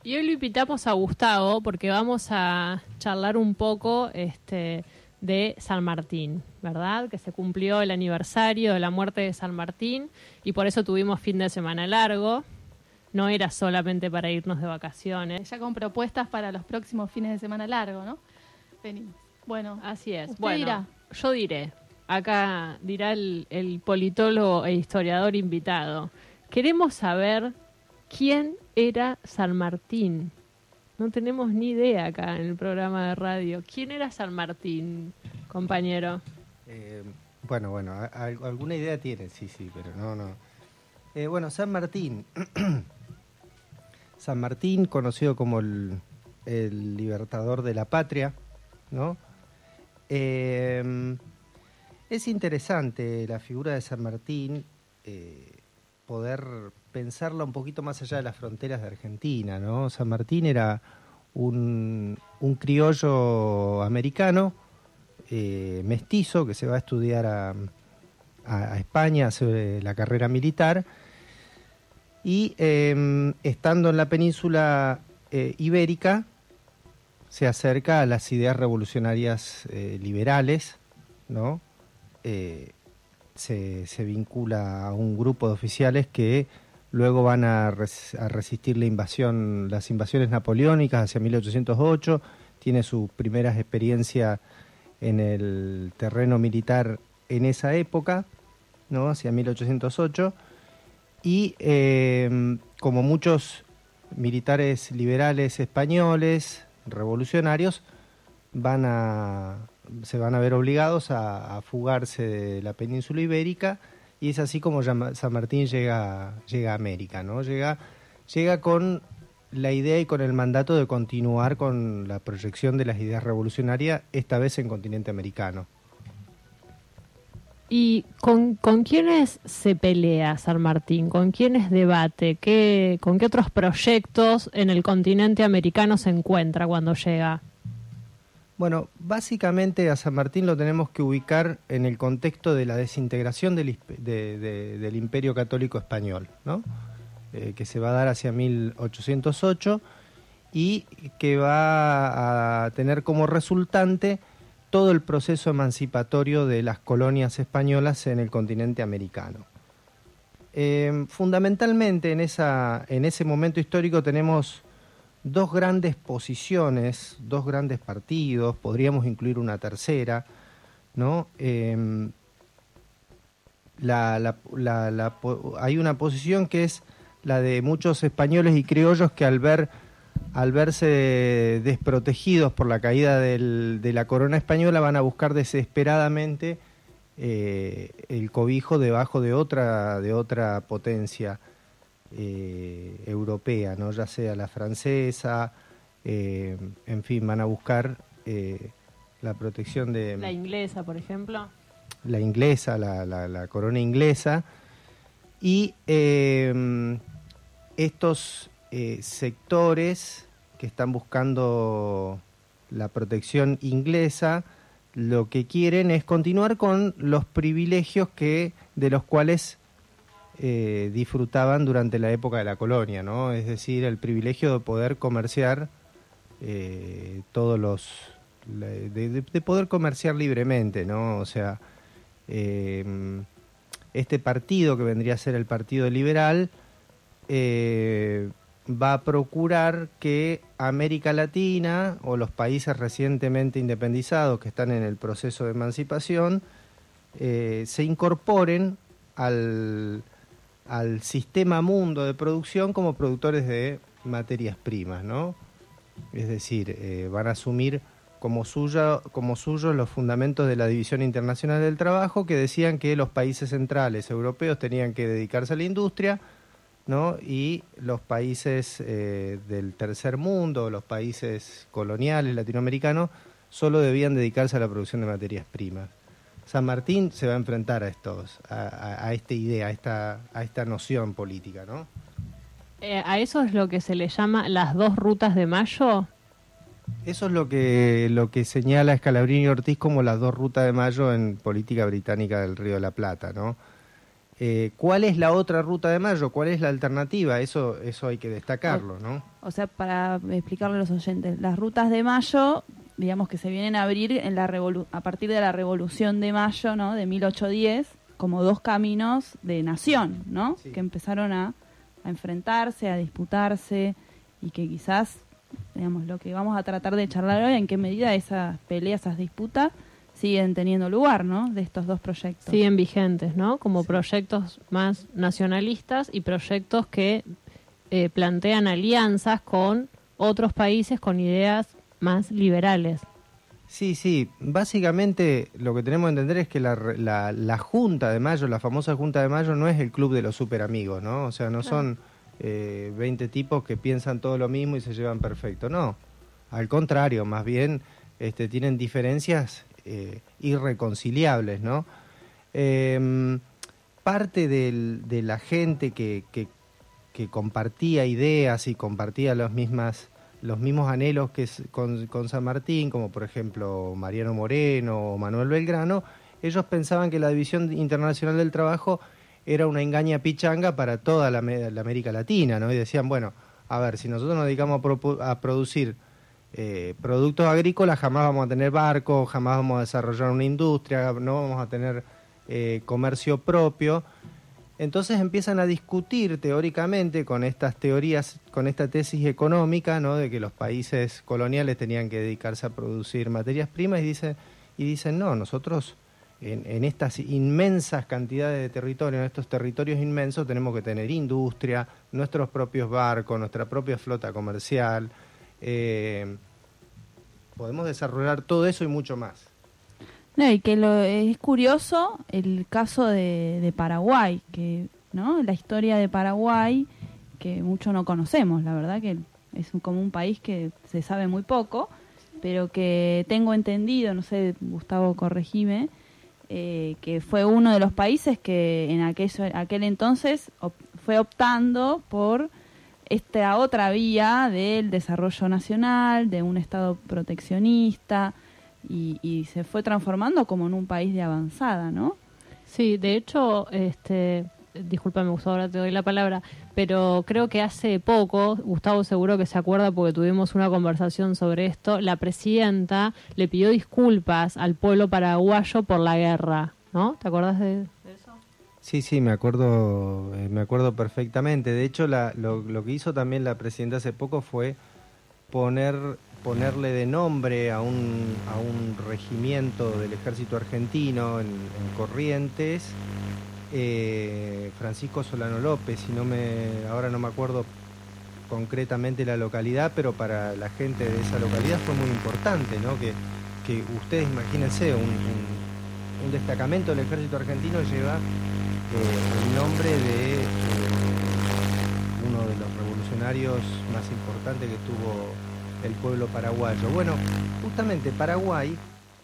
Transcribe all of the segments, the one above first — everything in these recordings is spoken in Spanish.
Y hoy lo invitamos a Gustavo porque vamos a charlar un poco de San Martín, ¿verdad? Que se cumplió el aniversario de la muerte de San Martín y por eso tuvimos fin de semana largo. No era solamente para irnos de vacaciones. Ya con propuestas para los próximos fines de semana largo, ¿no? Venimos. Bueno, así es. Usted bueno, dirá. Yo diré. Acá dirá el politólogo e historiador invitado. Queremos saber quién era San Martín. No tenemos ni idea acá en el programa de radio. ¿Quién era San Martín, compañero? Bueno, alguna idea tiene, sí, pero no. Bueno, San Martín. San Martín, conocido como el libertador de la patria, ¿no? Es interesante la figura de San Martín, poder pensarla un poquito más allá de las fronteras de Argentina, ¿no? San Martín era un criollo americano, mestizo, que se va a estudiar a España, hace la carrera militar, y estando en la península ibérica, se acerca a las ideas revolucionarias liberales, ¿no? Se vincula a un grupo de oficiales que luego van a resistir las invasiones napoleónicas hacia 1808, tiene sus primeras experiencias en el terreno militar en esa época, ¿no? Hacia 1808, y como muchos militares liberales españoles, revolucionarios, se van a ver obligados a fugarse de la península ibérica, y es así como San Martín llega a América, ¿no? Llega con la idea y con el mandato de continuar con la proyección de las ideas revolucionarias, esta vez en continente americano. ¿Y con quiénes se pelea San Martín? ¿Con quiénes debate? ¿Con qué otros proyectos en el continente americano se encuentra cuando llega? Bueno, básicamente a San Martín lo tenemos que ubicar en el contexto de la desintegración del Imperio Católico Español, ¿no? Que se va a dar hacia 1808 y que va a tener como resultante todo el proceso emancipatorio de las colonias españolas en el continente americano. Fundamentalmente en ese momento histórico tenemos dos grandes posiciones, dos grandes partidos, podríamos incluir una tercera, ¿no? Hay una posición que es la de muchos españoles y criollos que al verse desprotegidos por la caída de la corona española van a buscar desesperadamente el cobijo debajo de otra potencia europea, ¿no? Ya sea la francesa, en fin, van a buscar la protección de... La inglesa, por ejemplo. La inglesa, la corona inglesa, y estos sectores que están buscando la protección inglesa, lo que quieren es continuar con los privilegios de los cuales disfrutaban durante la época de la colonia, ¿no? Es decir, el privilegio de poder comerciar de poder comerciar libremente, ¿no? O sea, este partido que vendría a ser el Partido Liberal va a procurar que América Latina o los países recientemente independizados que están en el proceso de emancipación se incorporen al sistema mundo de producción como productores de materias primas, ¿no? Es decir, van a asumir como suyos los fundamentos de la División Internacional del Trabajo, que decían que los países centrales europeos tenían que dedicarse a la industria, ¿no? Y los países del tercer mundo, los países coloniales latinoamericanos, solo debían dedicarse a la producción de materias primas. San Martín se va a enfrentar a esta idea, a esta noción política, ¿no? ¿A eso es lo que se le llama las dos rutas de Mayo? Eso es lo que señala Scalabrini y Ortiz como las dos rutas de Mayo en política británica del Río de la Plata, ¿no? ¿Cuál es la otra ruta de Mayo? ¿Cuál es la alternativa? Eso hay que destacarlo, ¿no? O sea, para explicarle a los oyentes, las rutas de Mayo, digamos que se vienen a abrir a partir de la Revolución de Mayo, ¿no? De 1810, como dos caminos de nación, ¿no? Sí. Que empezaron a enfrentarse, a disputarse, y que quizás, digamos, lo que vamos a tratar de charlar hoy, en qué medida esas peleas, esas disputas siguen teniendo lugar, ¿no? De estos dos proyectos. Siguen vigentes, ¿no? Como proyectos más nacionalistas y proyectos que plantean alianzas con otros países con ideas más liberales. Sí, básicamente lo que tenemos que entender es que la Junta de Mayo, la famosa Junta de Mayo, no es el club de los super amigos, ¿no? O sea, no son 20 tipos que piensan todo lo mismo y se llevan perfecto, no. Al contrario, más bien tienen diferencias irreconciliables, ¿no? Parte de la gente que compartía ideas y compartía los mismos anhelos que con San Martín, como por ejemplo Mariano Moreno o Manuel Belgrano, ellos pensaban que la División Internacional del Trabajo era una engaña pichanga para toda la América Latina, ¿no? Y decían, bueno, a ver, si nosotros nos dedicamos a producir productos agrícolas, jamás vamos a tener barcos, jamás vamos a desarrollar una industria, no vamos a tener comercio propio. Entonces empiezan a discutir teóricamente con estas teorías, con esta tesis económica, ¿no? De que los países coloniales tenían que dedicarse a producir materias primas, y dicen no, nosotros en estas inmensas cantidades de territorios, en estos territorios inmensos, tenemos que tener industria, nuestros propios barcos, nuestra propia flota comercial. Podemos desarrollar todo eso y mucho más. No, y que es curioso el caso de Paraguay, que, ¿no? La historia de Paraguay, que mucho no conocemos, la verdad que es como un país que se sabe muy poco, pero que tengo entendido, no sé, Gustavo, corregime, que fue uno de los países que en aquel entonces fue optando por esta otra vía del desarrollo nacional, de un Estado proteccionista, y se fue transformando como en un país de avanzada, ¿no? Sí, de hecho, discúlpame, Gustavo, ahora te doy la palabra, pero creo que hace poco, Gustavo seguro que se acuerda porque tuvimos una conversación sobre esto, la presidenta le pidió disculpas al pueblo paraguayo por la guerra, ¿no? ¿Te acuerdas de eso? Sí, me acuerdo perfectamente. De hecho, lo que hizo también la presidenta hace poco fue ponerle de nombre a un regimiento del ejército argentino en Corrientes, Francisco Solano López, ahora no me acuerdo concretamente la localidad, pero para la gente de esa localidad fue muy importante, ¿no? Que ustedes imagínense, un destacamento del ejército argentino lleva el nombre de uno de los revolucionarios más importantes que tuvo el pueblo paraguayo. Bueno, justamente Paraguay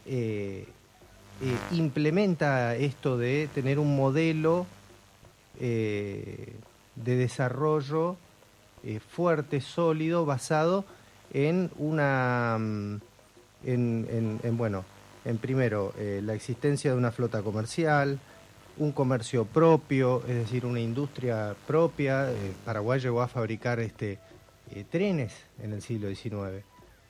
implementa esto de tener un modelo de desarrollo fuerte, sólido, basado en primero la existencia de una flota comercial, un comercio propio, es decir, una industria propia. Paraguay llegó a fabricar trenes en el siglo XIX.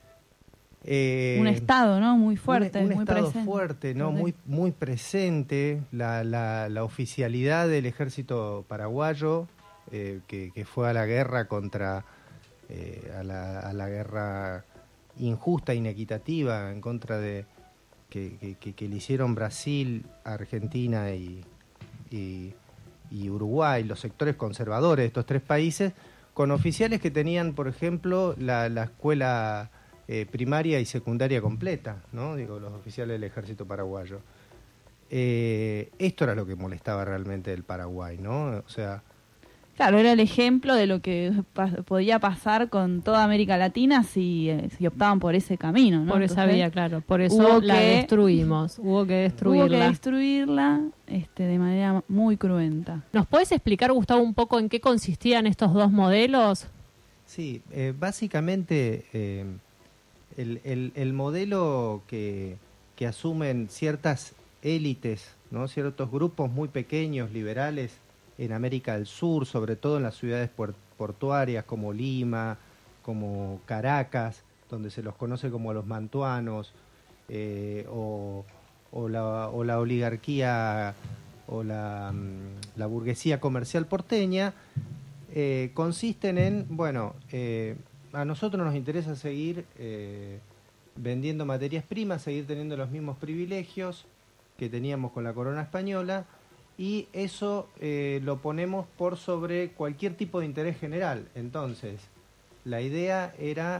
Un Estado, ¿no? Muy fuerte, un muy Estado presente. fuerte, ¿no? Muy presente. La oficialidad del ejército paraguayo, que fue a la guerra a la guerra injusta, inequitativa, en contra de que le hicieron Brasil, Argentina y Uruguay, los sectores conservadores de estos tres países, con oficiales que tenían, por ejemplo, la escuela primaria y secundaria completa, ¿no? Digo, los oficiales del ejército paraguayo. Esto era lo que molestaba realmente del Paraguay, ¿no? O sea, claro, era el ejemplo de lo que podía pasar con toda América Latina si optaban por ese camino, ¿no? Por esa Entonces, vía, claro. Por eso la destruimos. Hubo que destruirla. De manera muy cruenta. ¿Nos puedes explicar, Gustavo, un poco en qué consistían estos dos modelos? Sí, básicamente el modelo que asumen ciertas élites, ¿no? Ciertos grupos muy pequeños, liberales, en América del Sur, sobre todo en las ciudades portuarias como Lima, como Caracas, donde se los conoce como los mantuanos, o la oligarquía o la burguesía comercial porteña, consisten en, bueno, a nosotros nos interesa seguir vendiendo materias primas, seguir teniendo los mismos privilegios que teníamos con la corona española, y eso lo ponemos por sobre cualquier tipo de interés general. Entonces, la idea era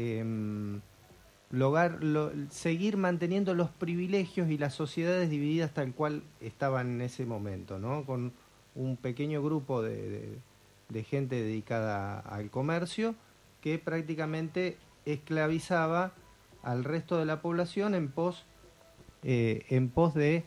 seguir manteniendo los privilegios y las sociedades divididas tal cual estaban en ese momento, ¿no? Con un pequeño grupo de gente dedicada al comercio que prácticamente esclavizaba al resto de la población en pos de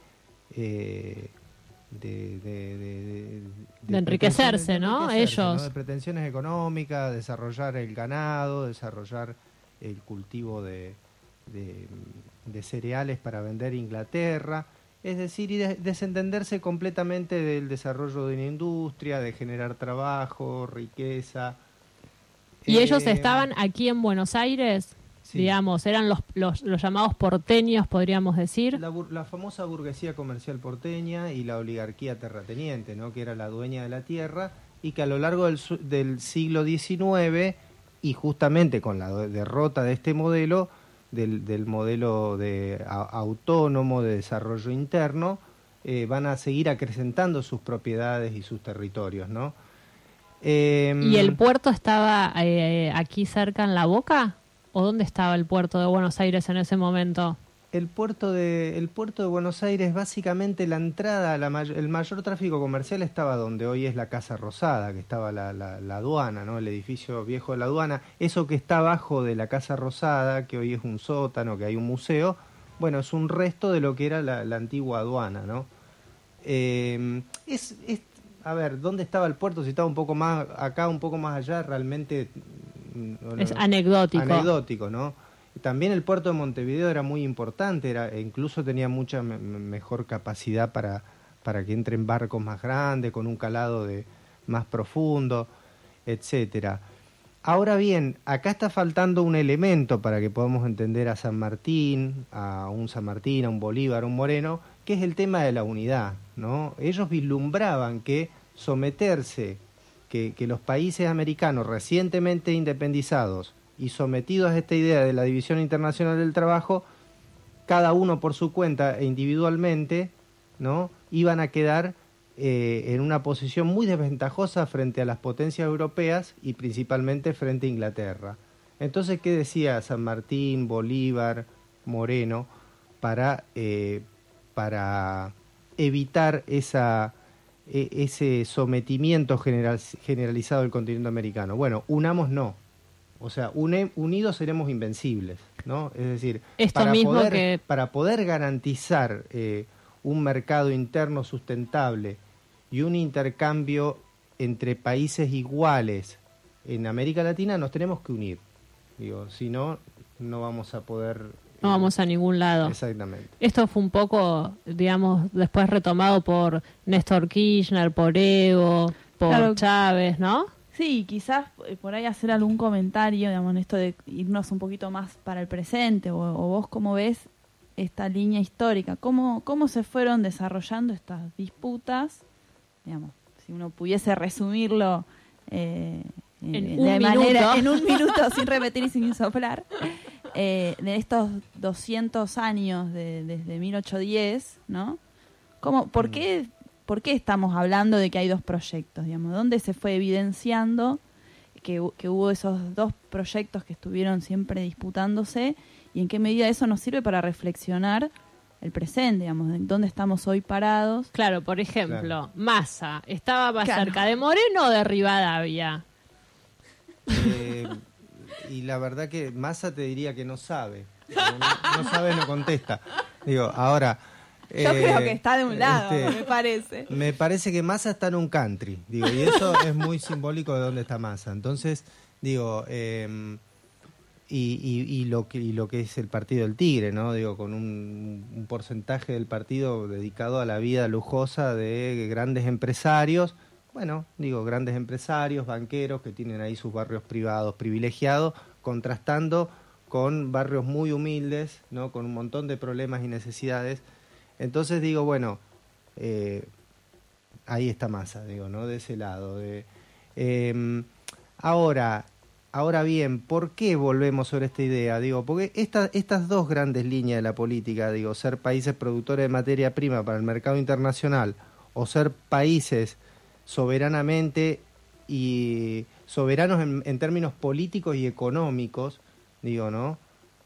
enriquecerse, ¿no? Ellos. ¿no? De pretensiones económicas, desarrollar el ganado, desarrollar el cultivo de cereales para vender a Inglaterra, es decir, y desentenderse completamente del desarrollo de una industria, de generar trabajo, riqueza. ¿Y ellos estaban aquí en Buenos Aires? Sí. Digamos, eran los llamados porteños, podríamos decir. La famosa burguesía comercial porteña y la oligarquía terrateniente, ¿no? Que era la dueña de la tierra, y que a lo largo del siglo XIX, y justamente con la derrota de este modelo, del modelo autónomo de desarrollo interno, van a seguir acrecentando sus propiedades y sus territorios, ¿no? ¿Y el puerto estaba aquí cerca en La Boca? ¿O dónde estaba el puerto de Buenos Aires en ese momento? El puerto de Buenos Aires, básicamente la entrada, el mayor tráfico comercial estaba donde hoy es la Casa Rosada, que estaba la aduana, ¿no? El edificio viejo de la aduana. Eso que está abajo de la Casa Rosada, que hoy es un sótano, que hay un museo, bueno, es un resto de lo que era la antigua aduana, ¿no? A ver, ¿dónde estaba el puerto? Si estaba un poco más acá, un poco más allá, realmente... Es anecdótico. Anecdótico, ¿no? También el puerto de Montevideo era muy importante, incluso tenía mucha mejor capacidad para que entren barcos más grandes, con un calado más profundo, etcétera. Ahora bien, acá está faltando un elemento para que podamos entender a San Martín, a un Bolívar, a un Moreno, que es el tema de la unidad, ¿no? Ellos vislumbraban que someterse, que los países americanos recientemente independizados y sometidos a esta idea de la División Internacional del Trabajo, cada uno por su cuenta e individualmente, ¿no? Iban a quedar en una posición muy desventajosa frente a las potencias europeas y principalmente frente a Inglaterra. Entonces, ¿qué decía San Martín, Bolívar, Moreno para evitar ese sometimiento generalizado del continente americano? Bueno, unamos no. O sea, unidos seremos invencibles, ¿no? Es decir, para poder garantizar un mercado interno sustentable y un intercambio entre países iguales en América Latina, nos tenemos que unir. Digo, si no, no vamos a poder... No vamos a ningún lado. Exactamente. Esto fue un poco, digamos, después retomado por Néstor Kirchner, por Evo, por Chávez, ¿no? Sí, quizás por ahí hacer algún comentario, digamos, en esto de irnos un poquito más para el presente, o vos cómo ves esta línea histórica, cómo se fueron desarrollando estas disputas, digamos, si uno pudiese resumirlo en un minuto, sin repetir y sin soplar, de estos 200 años desde 1810, ¿no? ¿Por qué estamos hablando de que hay dos proyectos, digamos? ¿Dónde se fue evidenciando que hubo esos dos proyectos que estuvieron siempre disputándose, y en qué medida eso nos sirve para reflexionar el presente, digamos, de dónde estamos hoy parados? Claro, por ejemplo, Massa, ¿estaba más cerca de Moreno o de Rivadavia? Y la verdad que Massa te diría que no sabe. No sabe, no contesta. Digo, ahora... Yo creo que está de un lado, me parece. Me parece que Massa está en un country, digo, y eso es muy simbólico de dónde está Massa. Entonces, digo, y lo que es el partido del Tigre, ¿no? Digo, con un porcentaje del partido dedicado a la vida lujosa de grandes empresarios, bueno, digo, grandes empresarios, banqueros que tienen ahí sus barrios privados privilegiados, contrastando con barrios muy humildes, ¿no? Con un montón de problemas y necesidades. Entonces digo, bueno, ahí está Massa, digo, ¿no? De ese lado. Ahora bien, ¿por qué volvemos sobre esta idea? Digo, porque estas dos grandes líneas de la política, digo, ser países productores de materia prima para el mercado internacional o ser países soberanamente y soberanos en términos políticos y económicos, digo, ¿no?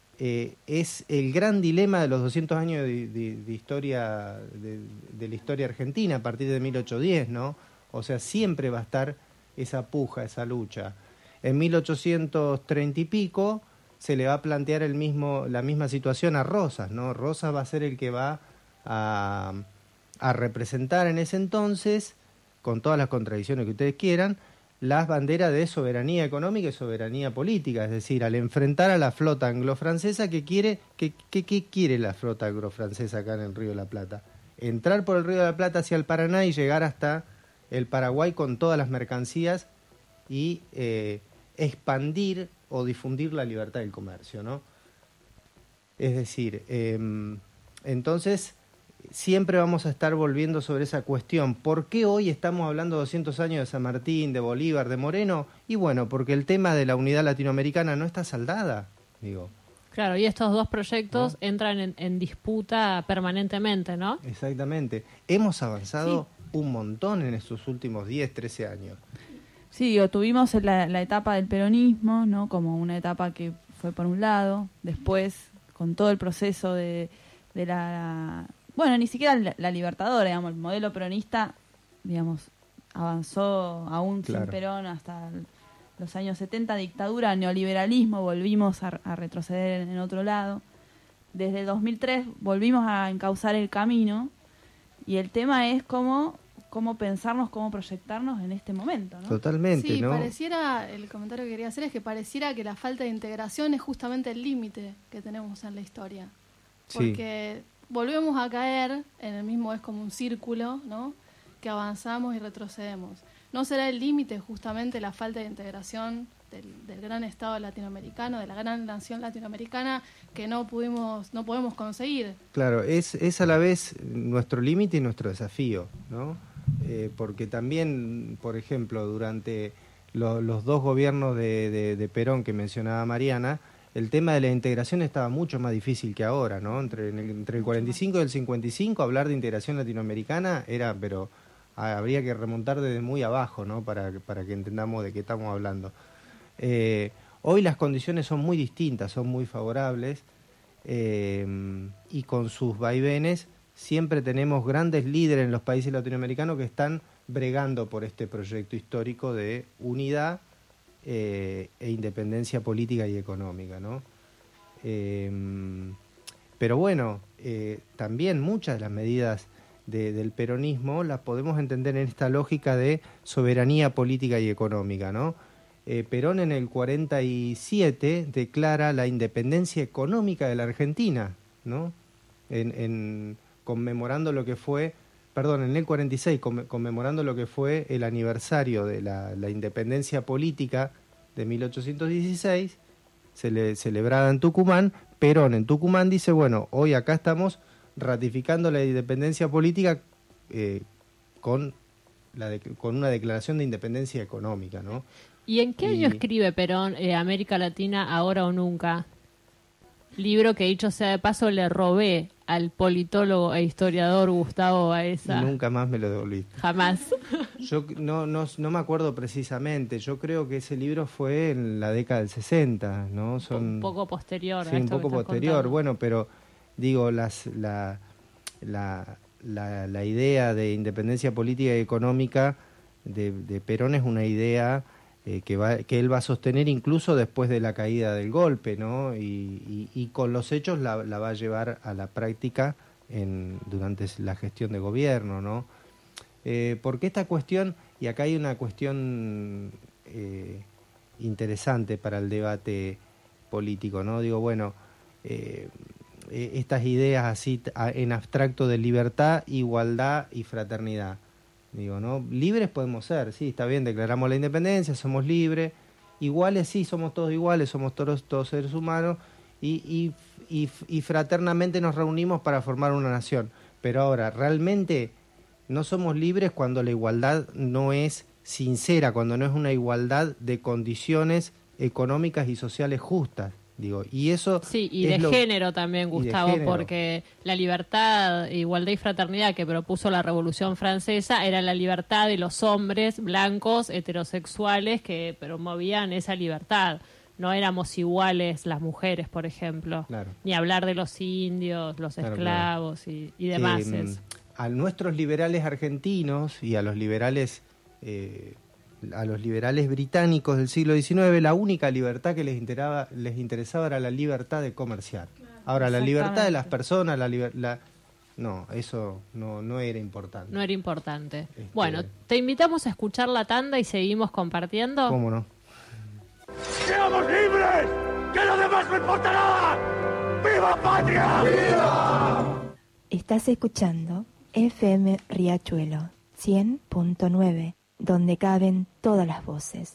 Es el gran dilema de los 200 años de historia de la historia argentina a partir de 1810, ¿no? O sea, siempre va a estar esa puja, esa lucha. En 1830 y pico se le va a plantear la misma situación a Rosas, ¿no? Rosas va a ser el que va a representar en ese entonces, con todas las contradicciones que ustedes quieran, las banderas de soberanía económica y soberanía política, es decir, al enfrentar a la flota anglo-francesa ¿qué quiere la flota anglo-francesa acá en el Río de la Plata? Entrar por el Río de la Plata hacia el Paraná y llegar hasta el Paraguay con todas las mercancías y expandir o difundir la libertad del comercio, ¿no? Es decir, entonces siempre vamos a estar volviendo sobre esa cuestión. ¿Por qué hoy estamos hablando 200 años de San Martín, de Bolívar, de Moreno? Y bueno, porque el tema de la unidad latinoamericana no está saldada, digo. Claro, y estos dos proyectos entran en disputa permanentemente, ¿no? Exactamente. Hemos avanzado un montón en estos últimos 10, 13 años. Sí, digo, tuvimos la etapa del peronismo, ¿no? Como una etapa que fue por un lado, después con todo el proceso de la... Bueno, ni siquiera la Libertadora, digamos, el modelo peronista, digamos, avanzó aún sin Perón hasta los años 70, dictadura, neoliberalismo, volvimos a retroceder en otro lado. Desde el 2003 volvimos a encauzar el camino y el tema es cómo pensarnos, cómo proyectarnos en este momento, ¿no? Totalmente, sí, ¿no? El comentario que quería hacer es que pareciera que la falta de integración es justamente el límite que tenemos en la historia. Porque volvemos a caer en el mismo, es como un círculo, ¿no? Que avanzamos y retrocedemos. ¿No será el límite justamente la falta de integración del gran Estado latinoamericano, de la gran nación latinoamericana, que no podemos conseguir? Claro, es a la vez nuestro límite y nuestro desafío, ¿no? Porque también, por ejemplo, durante los dos gobiernos de Perón que mencionaba Mariana, el tema de la integración estaba mucho más difícil que ahora, ¿no? Entre el 45 y el 55 hablar de integración latinoamericana era, pero habría que remontar desde muy abajo, ¿no? Para que entendamos de qué estamos hablando. Hoy las condiciones son muy distintas, son muy favorables y con sus vaivenes siempre tenemos grandes líderes en los países latinoamericanos que están bregando por este proyecto histórico de unidad e independencia política y económica, ¿no? Pero bueno, también muchas de las medidas del peronismo las podemos entender en esta lógica de soberanía política y económica, ¿no? Perón en el 47 declara la independencia económica de la Argentina, ¿no? Conmemorando lo que fue, en el 46, conmemorando lo que fue el aniversario de la independencia política de 1816, celebrada en Tucumán. Perón en Tucumán dice, bueno, hoy acá estamos ratificando la independencia política con una declaración de independencia económica, ¿no? ¿Y en qué año escribe Perón América Latina, ahora o nunca? Libro que, dicho sea de paso, le robé al politólogo e historiador Gustavo Baeza. Nunca más me lo devolviste. Jamás. Yo no me acuerdo precisamente. Yo creo que ese libro fue en la década del 60, ¿no? Un poco posterior. Sí, un poco posterior. Contando. Bueno, pero digo, la idea de independencia política y económica de Perón es una idea que él va a sostener incluso después de la caída del golpe, ¿no? Y con los hechos la va a llevar a la práctica durante la gestión de gobierno, ¿no? Porque esta cuestión, y acá hay una cuestión interesante para el debate, político, ¿no? Digo, bueno, estas ideas así en abstracto de libertad, igualdad y fraternidad. Digo, ¿no? Libres podemos ser, sí, está bien, declaramos la independencia, somos libres, iguales, sí, somos todos iguales, somos todos seres humanos, y fraternamente nos reunimos para formar una nación. Pero ahora, realmente no somos libres cuando la igualdad no es sincera, cuando no es una igualdad de condiciones económicas y sociales justas. Digo, y eso sí, y de género también, Gustavo, porque la libertad, igualdad y fraternidad que propuso la Revolución Francesa era la libertad de los hombres blancos heterosexuales que promovían esa libertad. No éramos iguales las mujeres, por ejemplo, claro. Ni hablar de los indios, los esclavos y demás. A nuestros liberales argentinos y a los liberales británicos del siglo XIX, la única libertad que les interesaba era la libertad de comerciar. Ahora, la libertad de las personas, no, eso no era importante. No era importante. Bueno, te invitamos a escuchar la tanda y seguimos compartiendo. ¿Cómo no? ¡Seamos libres! ¡Que lo demás no importa nada! ¡Viva Patria! ¡Viva! Estás escuchando FM Riachuelo 100.9, donde caben todas las voces.